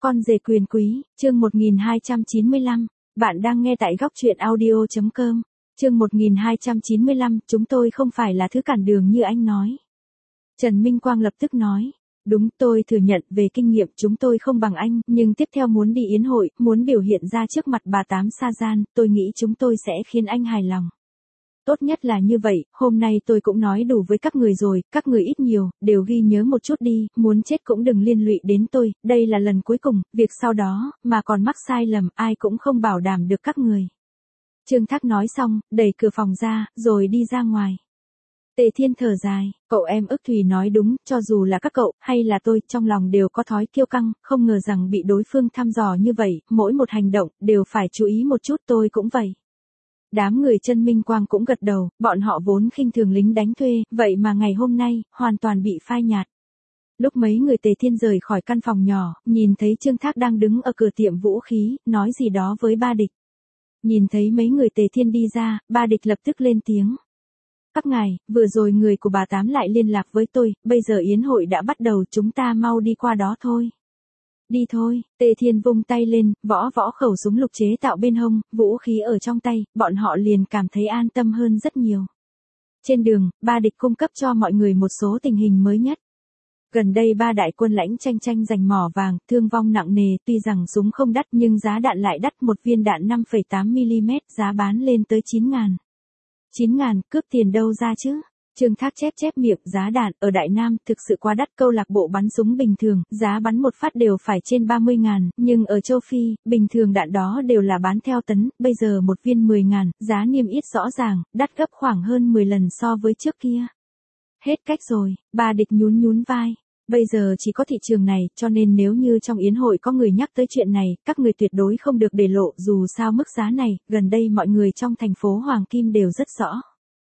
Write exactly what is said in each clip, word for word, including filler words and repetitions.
Con rể quyền quý, chương một nghìn hai trăm chín mươi lăm. Bạn đang nghe tại góc truyện audio chấm com. Chương một nghìn hai trăm chín mươi lăm, chúng tôi không phải là thứ cản đường như anh nói. Trần Minh Quang lập tức nói. Đúng, tôi thừa nhận về kinh nghiệm chúng tôi không bằng anh, nhưng tiếp theo muốn đi yến hội, muốn biểu hiện ra trước mặt bà Tám Sa Gian, tôi nghĩ chúng tôi sẽ khiến anh hài lòng. Tốt nhất là như vậy, hôm nay tôi cũng nói đủ với các người rồi, các người ít nhiều, đều ghi nhớ một chút đi, muốn chết cũng đừng liên lụy đến tôi, đây là lần cuối cùng, việc sau đó, mà còn mắc sai lầm, ai cũng không bảo đảm được các người. Trương Thác nói xong, đẩy cửa phòng ra, rồi đi ra ngoài. Tề Thiên thở dài, cậu em ức Thùy nói đúng, cho dù là các cậu, hay là tôi, trong lòng đều có thói kiêu căng, không ngờ rằng bị đối phương thăm dò như vậy, mỗi một hành động, đều phải chú ý một chút, tôi cũng vậy. Đám người Trần Minh Quang cũng gật đầu, bọn họ vốn khinh thường lính đánh thuê, vậy mà ngày hôm nay, hoàn toàn bị phai nhạt. Lúc mấy người Tề Thiên rời khỏi căn phòng nhỏ, nhìn thấy Trương Thác đang đứng ở cửa tiệm vũ khí, nói gì đó với ba địch. Nhìn thấy mấy người Tề Thiên đi ra, ba địch lập tức lên tiếng. Các ngài, vừa rồi người của bà Tám lại liên lạc với tôi, bây giờ yến hội đã bắt đầu, chúng ta mau đi qua đó thôi. Đi thôi, Tề Thiên vung tay lên, võ võ khẩu súng lục chế tạo bên hông, vũ khí ở trong tay, bọn họ liền cảm thấy an tâm hơn rất nhiều. Trên đường, ba địch cung cấp cho mọi người một số tình hình mới nhất. Gần đây ba đại quân lãnh tranh tranh giành mỏ vàng, thương vong nặng nề, tuy rằng súng không đắt nhưng giá đạn lại đắt, một viên đạn năm phẩy tám mi li mét, giá bán lên tới chín ngàn. chín ngàn, cướp tiền đâu ra chứ? Trương Thác chép chép miệng, giá đạn ở Đại Nam thực sự quá đắt, câu lạc bộ bắn súng bình thường, giá bắn một phát đều phải trên ba mươi ngàn, nhưng ở châu Phi, bình thường đạn đó đều là bán theo tấn, bây giờ một viên mười ngàn, giá niêm yết rõ ràng, đắt gấp khoảng hơn mười lần so với trước kia. Hết cách rồi, ba địch nhún nhún vai. Bây giờ chỉ có thị trường này, cho nên nếu như trong yến hội có người nhắc tới chuyện này, các người tuyệt đối không được để lộ, dù sao mức giá này, gần đây mọi người trong thành phố Hoàng Kim đều rất rõ.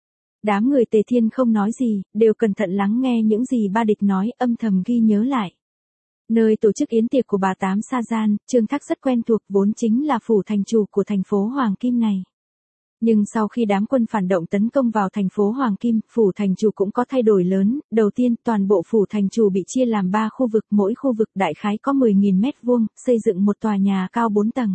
Đám người Tề Thiên không nói gì, đều cẩn thận lắng nghe những gì ba địch nói, âm thầm ghi nhớ lại. Nơi tổ chức yến tiệc của bà Tám Sa Gian, Trương Thác rất quen thuộc, vốn chính là phủ thành chủ của thành phố Hoàng Kim này. Nhưng sau khi đám quân phản động tấn công vào thành phố Hoàng Kim, phủ thành chủ cũng có thay đổi lớn. Đầu tiên, toàn bộ phủ thành chủ bị chia làm ba khu vực, mỗi khu vực đại khái có mười nghìn mét vuông, xây dựng một tòa nhà cao bốn tầng.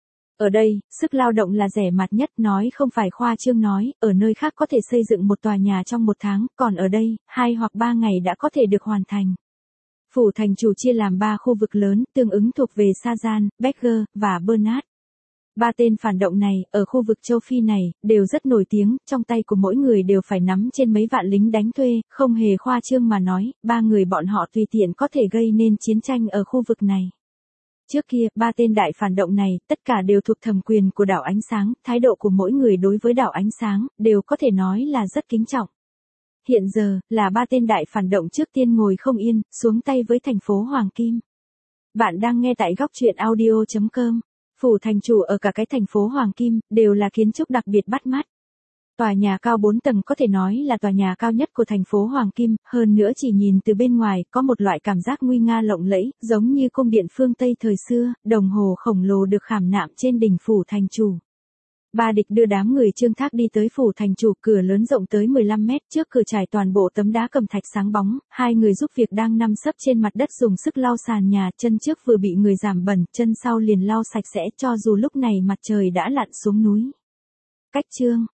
Ở đây, sức lao động là rẻ mạt nhất, nói không phải khoa trương nói, ở nơi khác có thể xây dựng một tòa nhà trong một tháng, còn ở đây, hai hoặc ba ngày đã có thể được hoàn thành. Phủ thành chủ chia làm ba khu vực lớn, tương ứng thuộc về Sa Gian, Becker, và Bernard. Ba tên phản động này, ở khu vực châu Phi này, đều rất nổi tiếng, trong tay của mỗi người đều phải nắm trên mấy vạn lính đánh thuê, không hề khoa trương mà nói, ba người bọn họ tùy tiện có thể gây nên chiến tranh ở khu vực này. Trước kia, ba tên đại phản động này, tất cả đều thuộc thẩm quyền của đảo Ánh Sáng, thái độ của mỗi người đối với đảo Ánh Sáng, đều có thể nói là rất kính trọng. Hiện giờ, là ba tên đại phản động trước tiên ngồi không yên, xuống tay với thành phố Hoàng Kim. Bạn đang nghe tại góc truyện audio chấm com. Phủ thành chủ ở cả cái thành phố Hoàng Kim, đều là kiến trúc đặc biệt bắt mắt. Tòa nhà cao bốn tầng có thể nói là tòa nhà cao nhất của thành phố Hoàng Kim, hơn nữa chỉ nhìn từ bên ngoài, có một loại cảm giác nguy nga lộng lẫy, giống như cung điện phương Tây thời xưa, đồng hồ khổng lồ được khảm nạm trên đỉnh phủ thành chủ. Ba địch đưa đám người Trương Thác đi tới phủ thành chủ, cửa lớn rộng tới mười lăm mét, trước cửa trải toàn bộ tấm đá cẩm thạch sáng bóng, hai người giúp việc đang nằm sấp trên mặt đất dùng sức lau sàn nhà, chân trước vừa bị người giảm bẩn, chân sau liền lau sạch sẽ, cho dù lúc này mặt trời đã lặn xuống núi. Cách chương,